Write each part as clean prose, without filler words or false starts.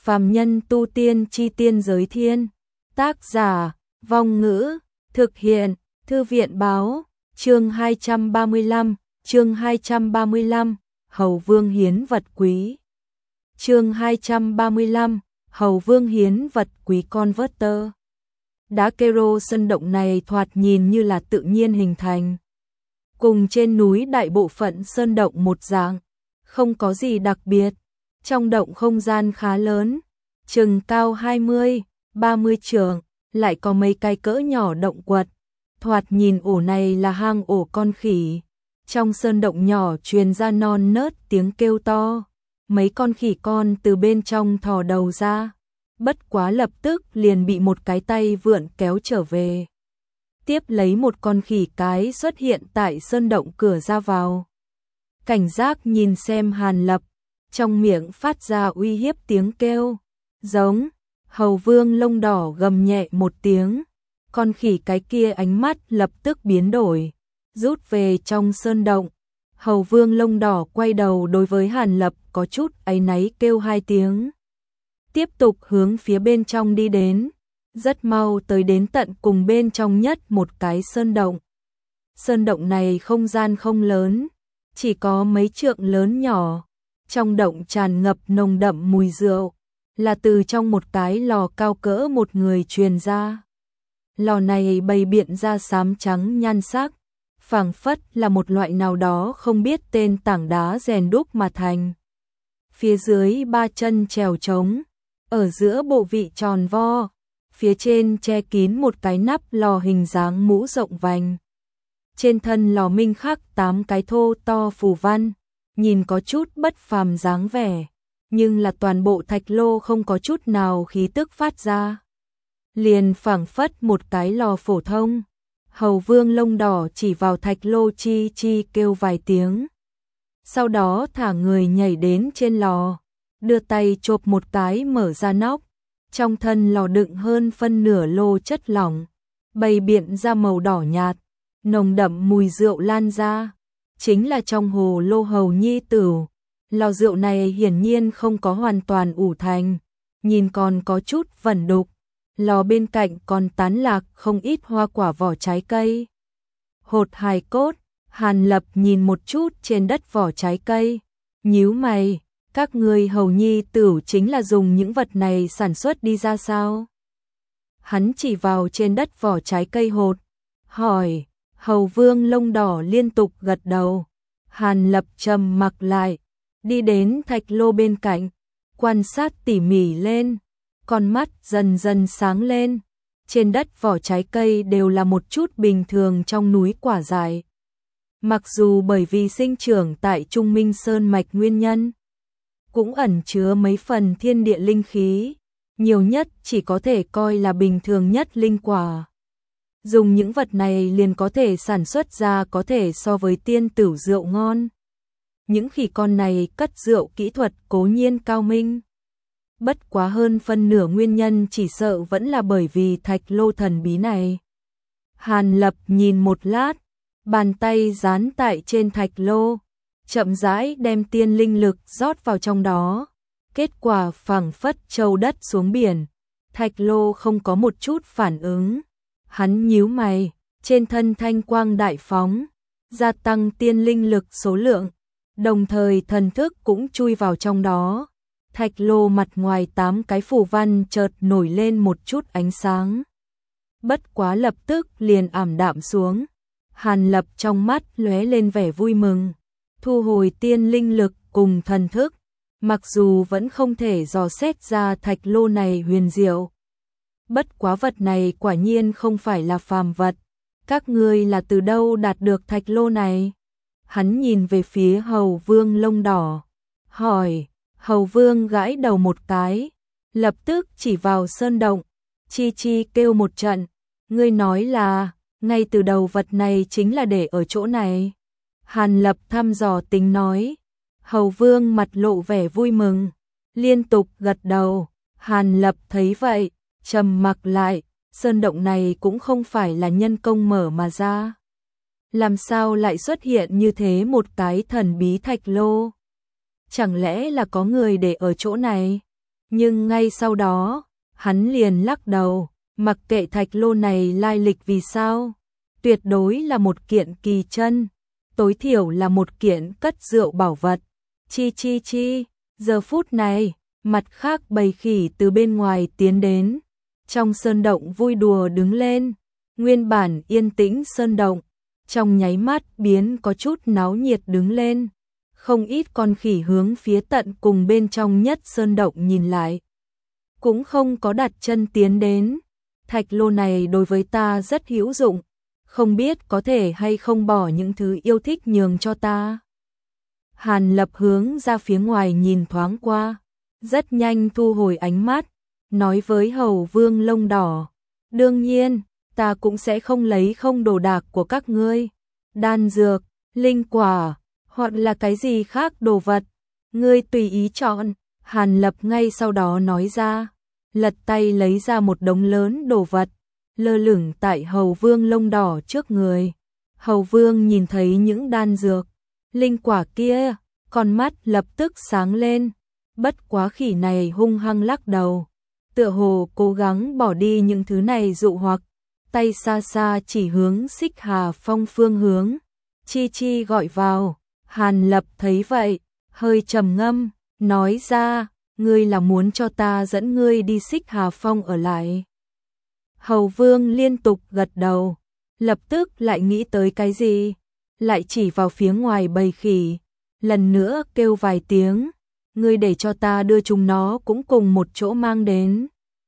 Phàm nhân tu tiên chi tiên giới thiên. Tác giả, Vong Ngữ, thực hiện, Thư viện báo, chương 235, Hầu Vương hiến vật quý. Chương 235, Hầu Vương hiến vật quý converter. Đá kero sơn động này thoạt nhìn như là tự nhiên hình thành. Cùng trên núi đại bộ phận sơn động một dạng, không có gì đặc biệt. Trong động không gian khá lớn, chừng cao 20, 30 trượng, lại có mấy cái cỡ nhỏ động quật. Thoạt nhìn ổ này là hang ổ con khỉ. Trong sơn động nhỏ truyền ra non nớt tiếng kêu to. Mấy con khỉ con từ bên trong thò đầu ra. Bất quá lập tức liền bị một cái tay vượn kéo trở về. Tiếp lấy một con khỉ cái xuất hiện tại sơn động cửa ra vào. Cảnh giác nhìn xem Hàn Lập, trong miệng phát ra uy hiếp tiếng kêu. Giống, Hầu Vương lông đỏ gầm nhẹ một tiếng. Con khỉ cái kia ánh mắt lập tức biến đổi, rút về trong sơn động. Hầu Vương lông đỏ quay đầu đối với Hàn Lập có chút áy náy kêu hai tiếng. Tiếp tục hướng phía bên trong đi đến, rất mau tới đến tận cùng bên trong nhất một cái sơn động. Sơn động này không gian không lớn, chỉ có mấy trượng lớn nhỏ. Trong động tràn ngập nồng đậm mùi rượu, là từ trong một cái lò cao cỡ một người truyền ra. Lò này bày biện ra xám trắng nhan sắc, phảng phất là một loại nào đó không biết tên tảng đá rèn đúc mà thành. Phía dưới ba chân trèo trống, ở giữa bộ vị tròn vo, phía trên che kín một cái nắp lò hình dáng mũ rộng vành. Trên thân lò minh khắc 8 cái thô to phù văn, nhìn có chút bất phàm dáng vẻ, nhưng là toàn bộ thạch lô không có chút nào khí tức phát ra. Liền phảng phất một cái lò phổ thông. Hầu Vương lông đỏ chỉ vào thạch lô chi chi kêu vài tiếng. Sau đó thả người nhảy đến trên lò, đưa tay chộp một cái mở ra nóc. Trong thân lò đựng hơn phân nửa lô chất lỏng, bày biện ra màu đỏ nhạt, nồng đậm mùi rượu lan ra. Chính là trong hồ lô hầu nhi tửu. Lò rượu này hiển nhiên không có hoàn toàn ủ thành, nhìn còn có chút vẩn đục. Lò bên cạnh còn tán lạc không ít hoa quả vỏ trái cây. Hột hài cốt, Hàn Lập nhìn một chút trên đất vỏ trái cây, nhíu mày, các ngươi hầu nhi tửu chính là dùng những vật này sản xuất đi ra sao? Hắn chỉ vào trên đất vỏ trái cây hột, hỏi. Hầu Vương lông đỏ liên tục gật đầu. Hàn Lập trầm mặc lại, đi đến thạch lô bên cạnh, quan sát tỉ mỉ lên, con mắt dần dần sáng lên. Trên đất vỏ trái cây đều là một chút bình thường trong núi quả dại. Mặc dù bởi vì sinh trưởng tại Trung Minh Sơn mạch nguyên nhân, cũng ẩn chứa mấy phần thiên địa linh khí, nhiều nhất chỉ có thể coi là bình thường nhất linh quả. Dùng những vật này liền có thể sản xuất ra có thể so với tiên tửu rượu ngon. Những khỉ con này cất rượu kỹ thuật cố nhiên cao minh. Bất quá hơn phân nửa nguyên nhân chỉ sợ vẫn là bởi vì thạch lô thần bí này. Hàn Lập nhìn một lát, bàn tay dán tại trên thạch lô, chậm rãi đem tiên linh lực rót vào trong đó. Kết quả phảng phất châu đất xuống biển, thạch lô không có một chút phản ứng. Hắn nhíu mày, trên thân thanh quang đại phóng, gia tăng tiên linh lực số lượng, đồng thời thần thức cũng chui vào trong đó. Thạch lô mặt ngoài 8 cái phù văn chợt nổi lên một chút ánh sáng. Bất quá lập tức liền ảm đạm xuống. Hàn Lập trong mắt lóe lên vẻ vui mừng, thu hồi tiên linh lực cùng thần thức, mặc dù vẫn không thể dò xét ra thạch lô này huyền diệu. Bất quá vật này quả nhiên không phải là phàm vật. Các ngươi là từ đâu đạt được thạch lô này? Hắn nhìn về phía Hầu Vương lông đỏ, hỏi. Hầu Vương gãi đầu một cái, lập tức chỉ vào sơn động, chi chi kêu một trận. Ngươi nói là, ngay từ đầu vật này chính là để ở chỗ này. Hàn Lập thăm dò tính nói. Hầu Vương mặt lộ vẻ vui mừng, liên tục gật đầu. Hàn Lập thấy vậy, trầm mặc lại, sơn động này cũng không phải là nhân công mở mà ra. Làm sao lại xuất hiện như thế một cái thần bí thạch lô? Chẳng lẽ là có người để ở chỗ này? Nhưng ngay sau đó, hắn liền lắc đầu, mặc kệ thạch lô này lai lịch vì sao, tuyệt đối là một kiện kỳ chân, tối thiểu là một kiện cất rượu bảo vật. Chi chi chi, giờ phút này, mặt khác bầy khỉ từ bên ngoài tiến đến, trong sơn động vui đùa đứng lên, nguyên bản yên tĩnh sơn động, trong nháy mắt biến có chút náo nhiệt đứng lên, không ít con khỉ hướng phía tận cùng bên trong nhất sơn động nhìn lại, cũng không có đặt chân tiến đến. Thạch lô này đối với ta rất hữu dụng, không biết có thể hay không bỏ những thứ yêu thích nhường cho ta. Hàn Lập hướng ra phía ngoài nhìn thoáng qua, rất nhanh thu hồi ánh mắt, nói với Hầu Vương lông đỏ, đương nhiên, ta cũng sẽ không lấy không đồ đạc của các ngươi, đan dược, linh quả, hoặc là cái gì khác đồ vật, ngươi tùy ý chọn. Hàn Lập ngay sau đó nói ra, lật tay lấy ra một đống lớn đồ vật, lơ lửng tại Hầu Vương lông đỏ trước người. Hầu Vương nhìn thấy những đan dược, linh quả kia, con mắt lập tức sáng lên, bất quá khỉ này hung hăng lắc đầu, tựa hồ cố gắng bỏ đi những thứ này dụ hoặc, tay xa xa chỉ hướng Xích Hà Phong phương hướng. Chi chi gọi vào. Hàn Lập thấy vậy, hơi trầm ngâm, nói ra, ngươi là muốn cho ta dẫn ngươi đi Xích Hà Phong ở lại. Hầu Vương liên tục gật đầu, lập tức lại nghĩ tới cái gì, lại chỉ vào phía ngoài bầy khỉ, lần nữa kêu vài tiếng, ngươi để cho ta đưa chúng nó cũng cùng một chỗ mang đến.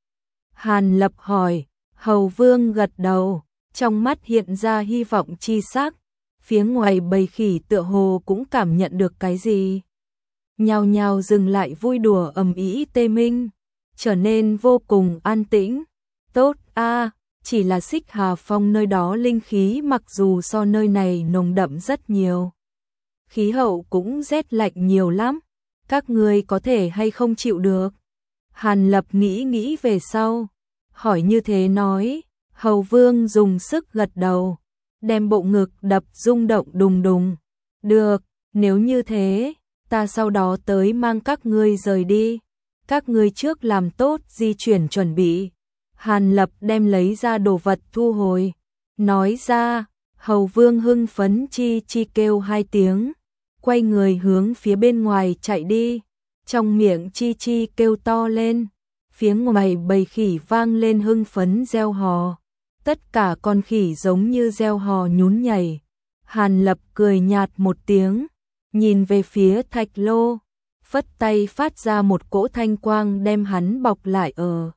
Hàn Lập hỏi, Hầu Vương gật đầu, trong mắt hiện ra hy vọng chi sắc, phía ngoài bầy khỉ tựa hồ cũng cảm nhận được cái gì. Nhao nhao dừng lại vui đùa ầm ĩ tê minh, trở nên vô cùng an tĩnh. Tốt a, chỉ là Xích Hà Phong nơi đó linh khí mặc dù so nơi này nồng đậm rất nhiều, khí hậu cũng rét lạnh nhiều lắm, các ngươi có thể hay không chịu được? Hàn Lập nghĩ về sau, hỏi như thế nói. Hầu Vương dùng sức gật đầu, đem bộ ngực đập rung động đùng đùng. Được, nếu như thế, ta sau đó tới mang các ngươi rời đi. Các ngươi trước làm tốt di chuyển chuẩn bị. Hàn Lập đem lấy ra đồ vật thu hồi, nói ra. Hầu Vương hưng phấn chi chi kêu hai tiếng, quay người hướng phía bên ngoài chạy đi, trong miệng chi chi kêu to lên, phía ngoài bầy khỉ vang lên hưng phấn reo hò, tất cả con khỉ giống như reo hò nhún nhảy. Hàn Lập cười nhạt một tiếng, nhìn về phía thạch lô, phất tay phát ra một cỗ thanh quang đem hắn bọc lại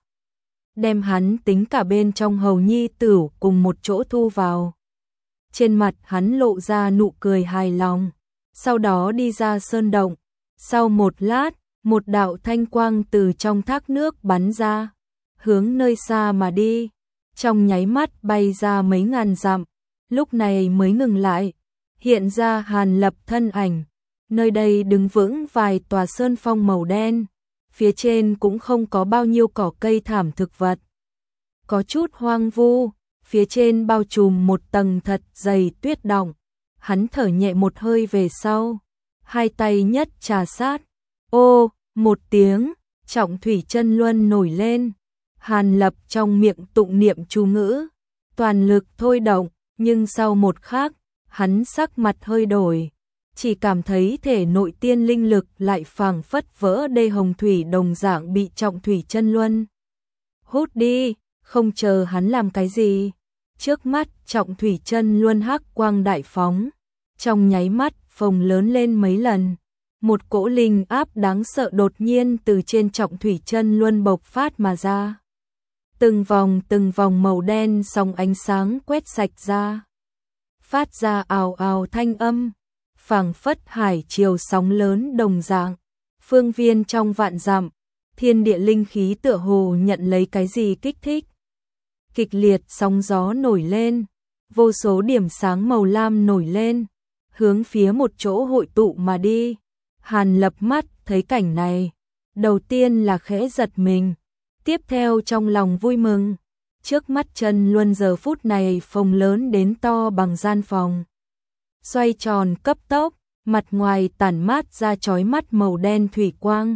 đem hắn tính cả bên trong hầu nhi tửu cùng một chỗ thu vào. Trên mặt hắn lộ ra nụ cười hài lòng, sau đó đi ra sơn động. Sau một lát, một đạo thanh quang từ trong thác nước bắn ra, hướng nơi xa mà đi, trong nháy mắt bay ra mấy ngàn dặm, lúc này mới ngừng lại, hiện ra Hàn Lập thân ảnh. Nơi đây đứng vững vài tòa sơn phong màu đen, phía trên cũng không có bao nhiêu cỏ cây thảm thực vật, có chút hoang vu, phía trên bao trùm một tầng thật dày tuyết đọng. Hắn thở nhẹ một hơi về sau, hai tay nhất trà sát, ô, một tiếng, Trọng Thủy Chân Luân nổi lên. Hàn Lập trong miệng tụng niệm chú ngữ, toàn lực thôi động, nhưng sau một khắc, hắn sắc mặt hơi đổi, chỉ cảm thấy thể nội tiên linh lực lại phảng phất vỡ đê hồng thủy đồng dạng bị Trọng Thủy Chân Luân hút đi. Không chờ hắn làm cái gì, trước mắt Trọng Thủy Chân Luân hắc quang đại phóng, trong nháy mắt phồng lớn lên mấy lần, một cỗ linh áp đáng sợ đột nhiên từ trên Trọng Thủy Chân Luân bộc phát mà ra. Từng vòng màu đen sóng ánh sáng quét sạch ra, phát ra ào ào thanh âm, phảng phất hải triều sóng lớn đồng dạng. Phương viên trong vạn dặm, thiên địa linh khí tựa hồ nhận lấy cái gì kích thích. Kịch liệt sóng gió nổi lên, vô số điểm sáng màu lam nổi lên, hướng phía một chỗ hội tụ mà đi. Hàn Lập mắt thấy cảnh này, đầu tiên là khẽ giật mình, tiếp theo trong lòng vui mừng. Trước mắt Chân Luân giờ phút này phồng lớn đến to bằng gian phòng, xoay tròn cấp tốc, mặt ngoài tản mát ra chói mắt màu đen thủy quang,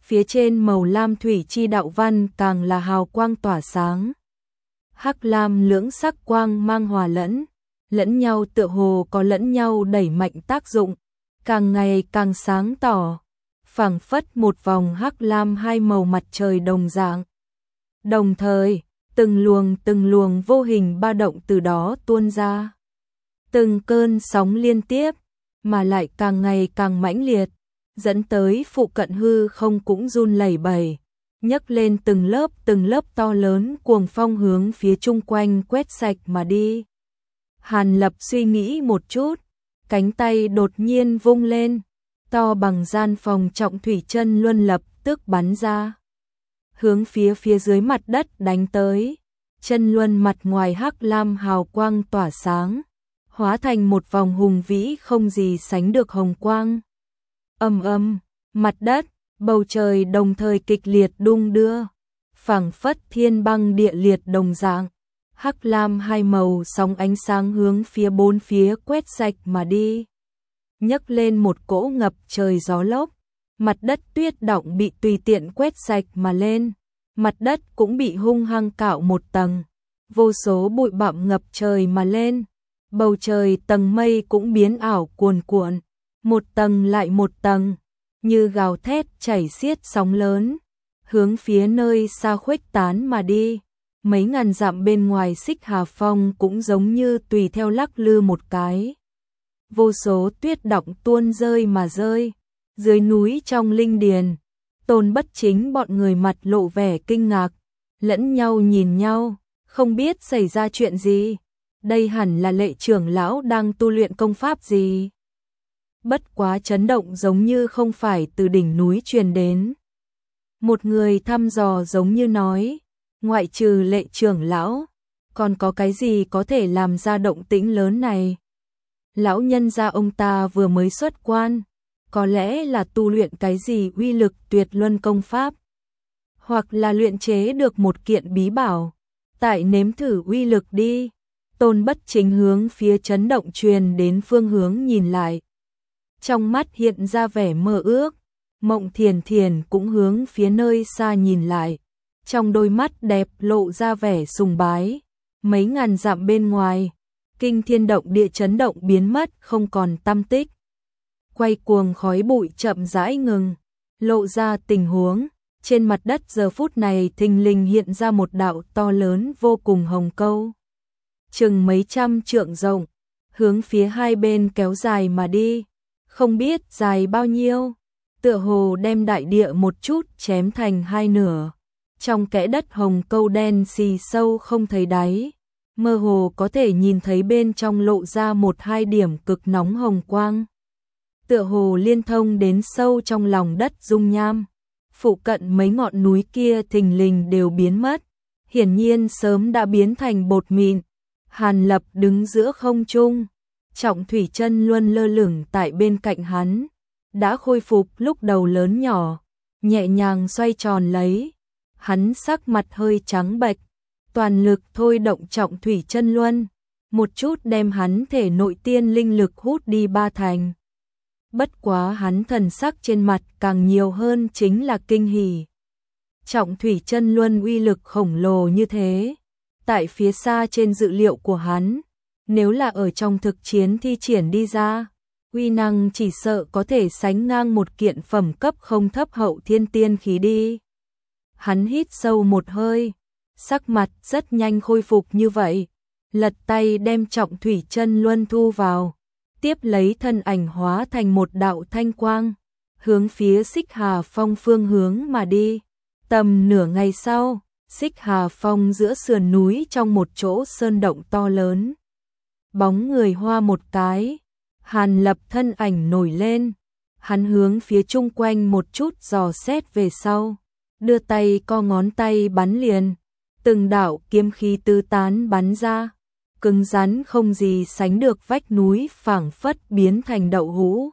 phía trên màu lam thủy chi đạo văn càng là hào quang tỏa sáng. Hắc lam lưỡng sắc quang mang hòa lẫn nhau tựa hồ có lẫn nhau đẩy mạnh tác dụng, càng ngày càng sáng tỏ, phảng phất một vòng hắc lam hai màu mặt trời đồng dạng. Đồng thời, từng luồng vô hình ba động từ đó tuôn ra. Từng cơn sóng liên tiếp, mà lại càng ngày càng mãnh liệt, dẫn tới phụ cận hư không cũng run lẩy bẩy, nhấc lên từng lớp to lớn cuồng phong hướng phía chung quanh quét sạch mà đi. Hàn Lập suy nghĩ một chút, cánh tay đột nhiên vung lên, to bằng gian phòng trọng thủy chân luân lập tức bắn ra. Hướng phía dưới mặt đất đánh tới, chân luân mặt ngoài hắc lam hào quang tỏa sáng, hóa thành một vòng hùng vĩ không gì sánh được hồng quang. Ầm, mặt đất, bầu trời đồng thời kịch liệt đung đưa, phảng phất thiên băng địa liệt đồng dạng. Hắc lam hai màu sóng ánh sáng hướng phía bốn phía quét sạch mà đi. Nhấc lên một cỗ ngập trời gió lốc, mặt đất tuyết động bị tùy tiện quét sạch mà lên, mặt đất cũng bị hung hăng cạo một tầng, vô số bụi bặm ngập trời mà lên, bầu trời tầng mây cũng biến ảo cuồn cuộn, một tầng lại một tầng, như gào thét chảy xiết sóng lớn, hướng phía nơi xa khuếch tán mà đi. Mấy ngàn dặm bên ngoài Xích Hà Phong cũng giống như tùy theo lắc lư một cái. Vô số tuyết động tuôn rơi mà rơi. Dưới núi trong linh điền, Tôn Bất Chính bọn người mặt lộ vẻ kinh ngạc, lẫn nhau nhìn nhau, không biết xảy ra chuyện gì. Đây hẳn là Lệ trưởng lão đang tu luyện công pháp gì. Bất quá chấn động giống như không phải từ đỉnh núi truyền đến. Một người thăm dò giống như nói, ngoại trừ Lệ trưởng lão, còn có cái gì có thể làm ra động tĩnh lớn này? Lão nhân gia ông ta vừa mới xuất quan, có lẽ là tu luyện cái gì uy lực tuyệt luân công pháp, hoặc là luyện chế được một kiện bí bảo, tại nếm thử uy lực đi. Tôn Bất Chính hướng phía chấn động truyền đến phương hướng nhìn lại. Trong mắt hiện ra vẻ mơ ước, Mộng Thiền Thiền cũng hướng phía nơi xa nhìn lại. Trong đôi mắt đẹp lộ ra vẻ sùng bái, mấy ngàn dặm bên ngoài, kinh thiên động địa chấn động biến mất không còn tăm tích. Quay cuồng khói bụi chậm rãi ngừng, lộ ra tình huống, trên mặt đất giờ phút này thình lình hiện ra một đạo to lớn vô cùng hồng câu. Chừng mấy trăm trượng rộng, hướng phía hai bên kéo dài mà đi, không biết dài bao nhiêu, tựa hồ đem đại địa một chút chém thành hai nửa. Trong kẽ đất hồng câu đen xì sâu không thấy đáy, mơ hồ có thể nhìn thấy bên trong lộ ra một hai điểm cực nóng hồng quang. Tựa hồ liên thông đến sâu trong lòng đất dung nham. Phụ cận mấy ngọn núi kia thình lình đều biến mất, hiển nhiên sớm đã biến thành bột mịn. Hàn Lập đứng giữa không trung, Trọng Thủy Chân Luân lơ lửng tại bên cạnh hắn, đã khôi phục lúc đầu lớn nhỏ, nhẹ nhàng xoay tròn lấy. Hắn sắc mặt hơi trắng bệch, toàn lực thôi động Trọng Thủy Chân Luân, một chút đem hắn thể nội tiên linh lực hút đi ba thành. Bất quá hắn thần sắc trên mặt càng nhiều hơn chính là kinh hỉ. Trọng Thủy Chân Luân uy lực khổng lồ như thế, tại phía xa trên dự liệu của hắn, nếu là ở trong thực chiến thi triển đi ra, uy năng chỉ sợ có thể sánh ngang một kiện phẩm cấp không thấp hậu thiên tiên khí đi. Hắn hít sâu một hơi, sắc mặt rất nhanh khôi phục như vậy, lật tay đem Trọng Thủy Chân Luân thu vào, tiếp lấy thân ảnh hóa thành một đạo thanh quang, hướng phía Xích Hà Phong phương hướng mà đi. Tầm nửa ngày sau, Xích Hà Phong giữa sườn núi trong một chỗ sơn động to lớn. Bóng người hoa một cái, Hàn Lập thân ảnh nổi lên, hắn hướng phía chung quanh một chút dò xét về sau, đưa tay co ngón tay bắn liền, từng đạo kiếm khí tứ tán bắn ra, cứng rắn không gì sánh được vách núi phảng phất biến thành đậu hũ.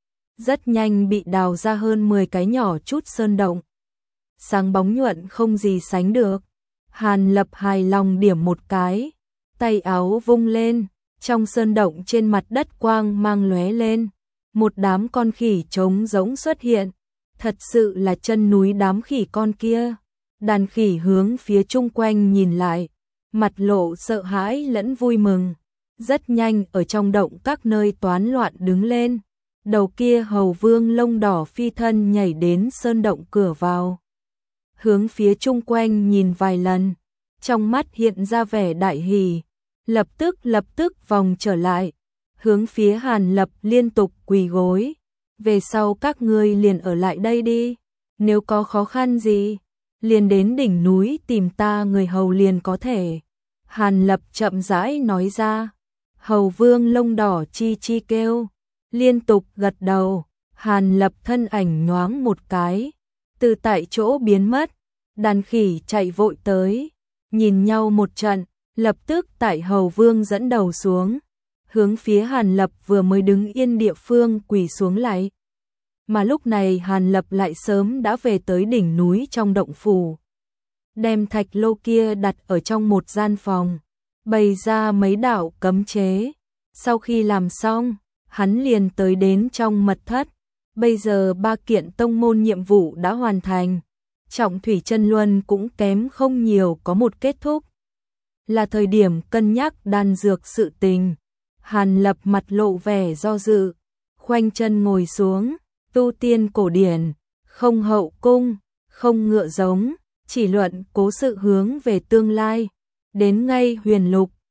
Rất nhanh bị đào ra hơn 10 cái nhỏ chút sơn động. Sáng bóng nhuận không gì sánh được. Hàn Lập hài lòng điểm một cái, tay áo vung lên, trong sơn động trên mặt đất quang mang lóe lên, một đám con khỉ trống rỗng xuất hiện, Thật sự là chân núi đám khỉ con kia. Đàn khỉ hướng phía chung quanh nhìn lại, mặt lộ sợ hãi lẫn vui mừng. Rất nhanh ở trong động các nơi toán loạn đứng lên. Đầu kia hầu vương lông đỏ phi thân nhảy đến sơn động cửa vào. Hướng phía chung quanh nhìn vài lần, trong mắt hiện ra vẻ đại hỉ, lập tức vòng trở lại, hướng phía Hàn Lập liên tục quỳ gối. Về sau các ngươi liền ở lại đây đi, nếu có khó khăn gì, liền đến đỉnh núi tìm ta người hầu liền có thể. Hàn Lập chậm rãi nói ra. Hầu vương lông đỏ chi chi kêu, liên tục gật đầu. Hàn Lập thân ảnh nhoáng một cái, từ tại chỗ biến mất. Đàn khỉ chạy vội tới, nhìn nhau một trận, lập tức tại hầu vương dẫn đầu xuống, hướng phía Hàn Lập vừa mới đứng yên địa phương quỳ xuống lại. Mà lúc này Hàn Lập lại sớm đã về tới đỉnh núi trong động phủ, đem thạch lô kia đặt ở trong một gian phòng, bày ra mấy đạo cấm chế. Sau khi làm xong, hắn liền tới đến trong mật thất. Bây giờ 3 kiện tông môn nhiệm vụ đã hoàn thành, Trọng Thủy Chân Luân cũng kém không nhiều có một kết thúc. Là thời điểm cân nhắc đan dược sự tình. Hàn Lập mặt lộ vẻ do dự, khoanh chân ngồi xuống. Tu tiên cổ điển, không hậu cung, không ngựa giống, chỉ luận cố sự hướng về tương lai. Đến ngay huyền lục,